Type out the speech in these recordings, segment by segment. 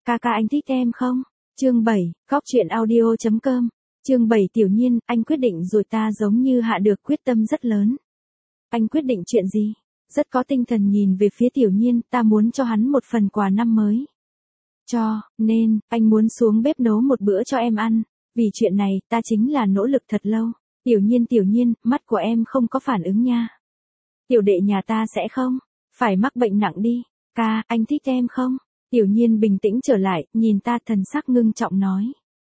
Ca ca anh thích em không? Chương 7, cóc truyện audio.com. Chương 7 Tiểu Nhiên, anh quyết định rồi. Ta giống như hạ được quyết tâm rất lớn. Anh quyết định chuyện gì? Rất có tinh thần nhìn về phía Tiểu Nhiên, ta muốn cho hắn một phần quà năm mới. Cho nên, anh muốn xuống bếp nấu một bữa cho em ăn. Vì chuyện này, ta chính là nỗ lực thật lâu. Tiểu Nhiên, mắt của em không có phản ứng nha. Tiểu đệ nhà ta sẽ không phải mắc bệnh nặng đi. Ca, anh thích em không? Tiểu Nhiên bình tĩnh trở lại, nhìn ta thần sắc ngưng trọng nói.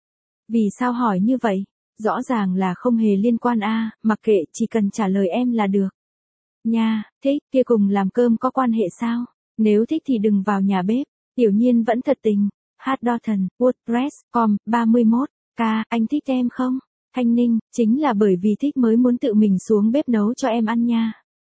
Vì sao hỏi như vậy? Rõ ràng là không hề liên quan a, mặc kệ, chỉ cần trả lời em là được. Nha, thích, kia cùng làm cơm có quan hệ sao? Nếu thích thì đừng vào nhà bếp. Tiểu Nhiên vẫn thật tình. Hotdotton, WordPress.com, 31. Ca, anh thích em không? Thanh Ninh, chính là bởi vì thích mới muốn tự mình xuống bếp nấu cho em ăn nha.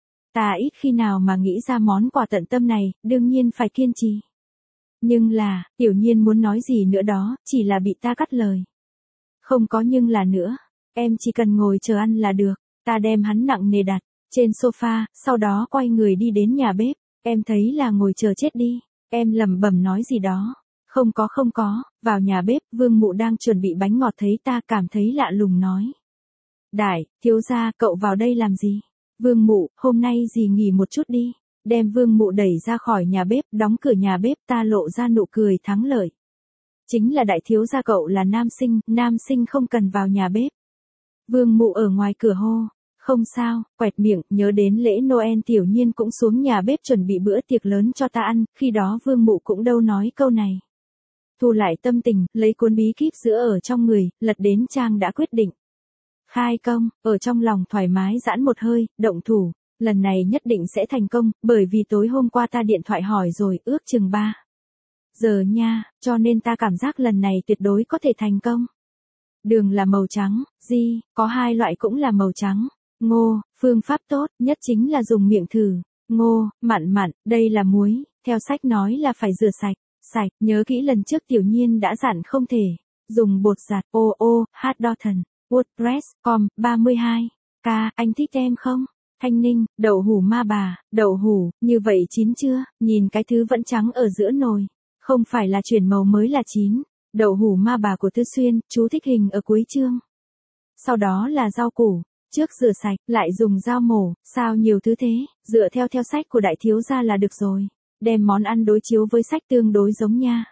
Ta ít khi nào mà nghĩ ra món quà tận tâm này, đương nhiên phải kiên trì. Nhưng là, Tiểu Nhiên muốn nói gì nữa đó, chỉ là bị ta cắt lời. Không có nhưng là nữa, em chỉ cần ngồi chờ ăn là được. Ta đem hắn nặng nề đặt trên sofa, sau đó quay người đi đến nhà bếp. Em thấy là ngồi chờ chết đi. Em lẩm bẩm nói gì đó. Không có, vào nhà bếp, Vương Mụ đang chuẩn bị bánh ngọt thấy ta cảm thấy lạ lùng nói. Đại, thiếu gia, cậu vào đây làm gì? Vương Mụ, hôm nay dì nghỉ một chút đi. Đem Vương Mụ đẩy ra khỏi nhà bếp, đóng cửa nhà bếp, ta lộ ra nụ cười thắng lợi. Chính là đại thiếu gia cậu là nam sinh không cần vào nhà bếp. Vương Mụ ở ngoài cửa hô. Không sao, quẹt miệng, nhớ đến lễ Noel Tiểu Nhiên cũng xuống nhà bếp chuẩn bị bữa tiệc lớn cho ta ăn, khi đó Vương Mụ cũng đâu nói câu này. Thu lại tâm tình, lấy cuốn bí kíp sữa ở trong người, lật đến trang đã quyết định. Khai công, ở trong lòng thoải mái giãn một hơi, động thủ, lần này nhất định sẽ thành công, bởi vì tối hôm qua ta điện thoại hỏi rồi, ước chừng 3 giờ nha, cho nên ta cảm giác lần này tuyệt đối có thể thành công. Đường là màu trắng, có 2 loại cũng là màu trắng. Ngô, phương pháp tốt nhất chính là dùng miệng thử. Ngô, mặn, đây là muối, theo sách nói là phải rửa sạch, nhớ kỹ lần trước Tiểu Nhiên đã dặn không thể dùng bột giặt. Hotdotton, WordPress.com, 32. Ca, anh thích em không? Thanh Ninh, đậu hủ ma bà, đậu hủ, như vậy chín chưa? Nhìn cái thứ vẫn trắng ở giữa nồi. Không phải là chuyển màu mới là chín. Đậu hủ ma bà của Tư Xuyên, chú thích hình ở cuối chương. Sau đó là rau củ. Trước rửa sạch, lại dùng dao mổ, sao nhiều thứ thế, dựa theo sách của đại thiếu gia là được rồi. Đem món ăn đối chiếu với sách tương đối giống nha.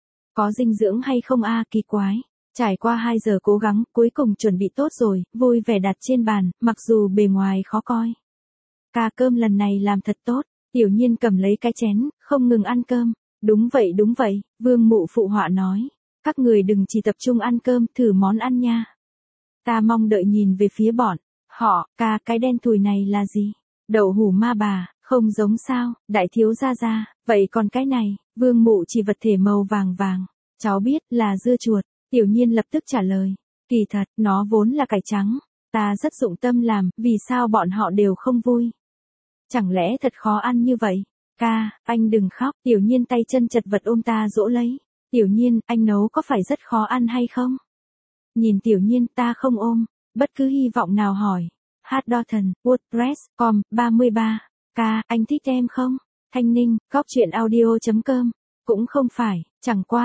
Có dinh dưỡng hay không a, kỳ quái. Trải qua 2 giờ cố gắng, cuối cùng chuẩn bị tốt rồi, vui vẻ đặt trên bàn, mặc dù bề ngoài khó coi. Ca, cơm lần này làm thật tốt. Tiểu Nhiên cầm lấy cái chén, không ngừng ăn cơm. Đúng vậy, Vương Mụ phụ họa nói. Các người đừng chỉ tập trung ăn cơm, thử món ăn nha. Ta mong đợi nhìn về phía bọn họ. Ca, cái đen thùi này là gì? Đậu hủ ma bà, không giống sao? Đại thiếu gia gia, vậy còn cái này? Vương Mụ chỉ vật thể màu vàng. Cháu biết là dưa chuột. Tiểu Nhiên lập tức trả lời. Kỳ thật, nó vốn là cải trắng. Ta rất dụng tâm làm, vì sao bọn họ đều không vui? Chẳng lẽ thật khó ăn như vậy? Ca, anh đừng khóc. Tiểu Nhiên tay chân chật vật ôm ta dỗ lấy. Tiểu Nhiên, anh nấu có phải rất khó ăn hay không? Nhìn Tiểu Nhiên, ta không ôm bất cứ hy vọng nào hỏi. Hotdotton, WordPress.com, 33. Ca, anh thích em không? Thanh Ninh, cóc truyện audio.com. Cũng không phải, chẳng qua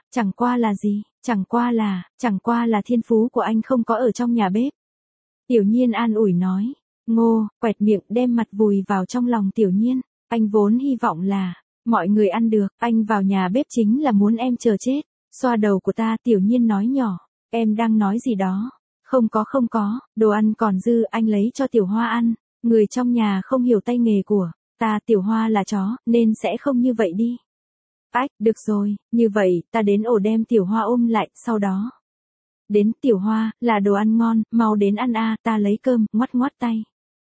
là gì? Chẳng qua là thiên phú của anh không có ở trong nhà bếp. Tiểu Nhiên an ủi nói. Ngô, quẹt miệng đem mặt vùi vào trong lòng Tiểu Nhiên. Anh vốn hy vọng là mọi người ăn được, anh vào nhà bếp chính là muốn em chờ chết. Xoa đầu của ta, Tiểu Nhiên nói nhỏ. Em đang nói gì đó? Không có, đồ ăn còn dư, anh lấy cho Tiểu Hoa ăn. Người trong nhà không hiểu tay nghề của ta, Tiểu Hoa là chó, nên sẽ không như vậy đi. Ách, được rồi, như vậy, ta đến ổ đem Tiểu Hoa ôm lại, sau đó. Đến Tiểu Hoa, là đồ ăn ngon, mau đến ăn a, ta lấy cơm, ngoắt tay.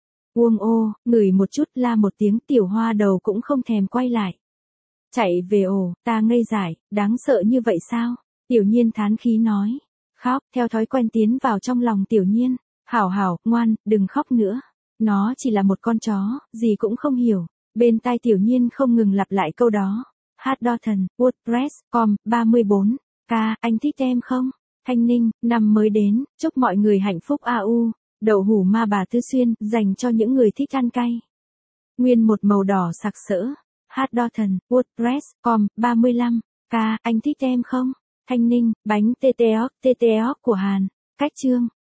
Ngửi một chút, la một tiếng, Tiểu Hoa đầu cũng không thèm quay lại. Chạy về ổ, ta ngây dại, đáng sợ như vậy sao? Tiểu Nhiên thán khí nói. Khóc, theo thói quen tiến vào trong lòng Tiểu Nhiên. Hảo, ngoan, đừng khóc nữa. Nó chỉ là một con chó, gì cũng không hiểu. Bên tai Tiểu Nhiên không ngừng lặp lại câu đó. Hotdotton, WordPress.com, 34. Ca, anh thích em không? Thanh Ninh, năm mới đến, chúc mọi người hạnh phúc đậu hủ ma bà Tư Xuyên, dành cho những người thích ăn cay. Nguyên một màu đỏ sặc sỡ. Hotdotton, WordPress.com, 35. Ca, anh thích em không? Thanh Ninh, bánh TTOC của Hàn. Cách chương.